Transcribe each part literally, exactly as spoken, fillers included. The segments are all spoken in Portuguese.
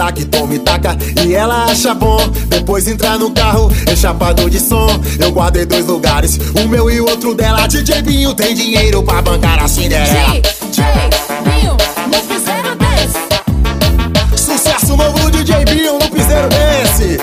taca, tome taca. E ela acha bom, depois entrar no carro, é chapado de som. Eu guardei dois lugares, o meu e o outro dela. D J Binho tem dinheiro pra bancar a Cinderela. D J Binho no piseiro desse. Sucesso novo do D J Binho no piseiro desse.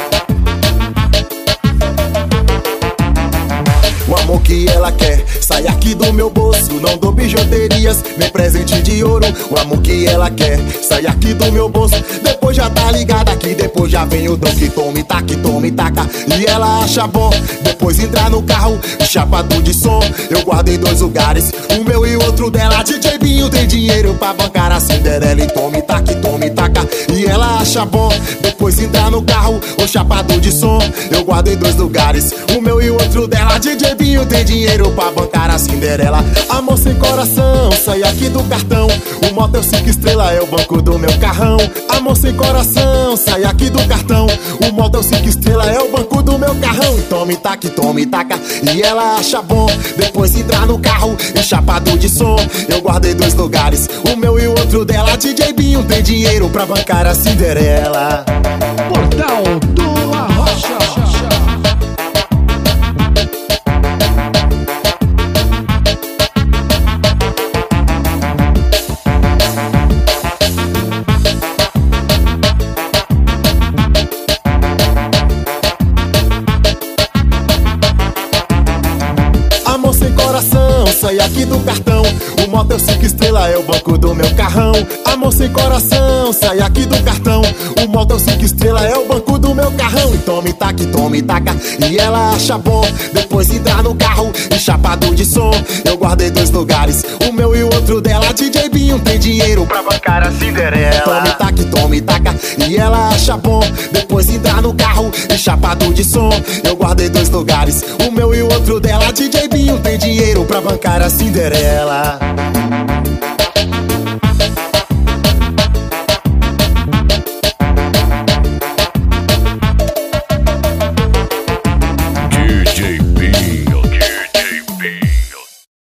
O amor que ela quer sai aqui do meu bolso. Não dou bijuterias, nem presente de ouro. O amor que ela quer sai aqui do meu bolso. Depois já tá ligada aqui, depois já vem o dom que tome, taca, tome, taca. E ela acha bom, depois entrar no carro, chapado de som. Eu guardei dois lugares, o meu e o outro dela. D J Binho tem dinheiro pra bancar a Cinderela. E tome, taca, tome, taca. E ela acha bom, depois entrar no carro, o chapado de som. Eu guardei dois lugares, o meu e o outro dela. D J Binho tem dinheiro pra bancar a Cinderela. Amor sem coração, sai aqui do cartão. O motel cinco estrelas é o banco do meu carrão. Amor sem coração, sai aqui do cartão. O motel cinco estrelas é o banco do meu carrão. E tome, taca, tome, taca. E ela acha bom, depois entrar no carro, chapado de som. Eu guardei dois lugares, o meu e o outro dela. D J Binho tem dinheiro pra bancar a Cinderela. Portal do Arrocha. Amor sem coração, sai aqui do cartão. O motel cinco estrelas é o banco do meu carrão. Amor sem coração, sai aqui do cartão. O motel cinco estrelas é o banco do meu carrão. E tome, taca, tome, taca. E ela acha bom, depois entrar no carro, chapado de som. Eu guardei dois lugares, o meu e o outro dela. D J Binho tem dinheiro pra bancar a Cinderela. Tome, taca, tome, taca. E ela acha bom, depois entrar no carro, chapado de som. Eu guardei dois lugares, o meu e o outro dela. D J Binho tem dinheiro pra bancar a Cinderela.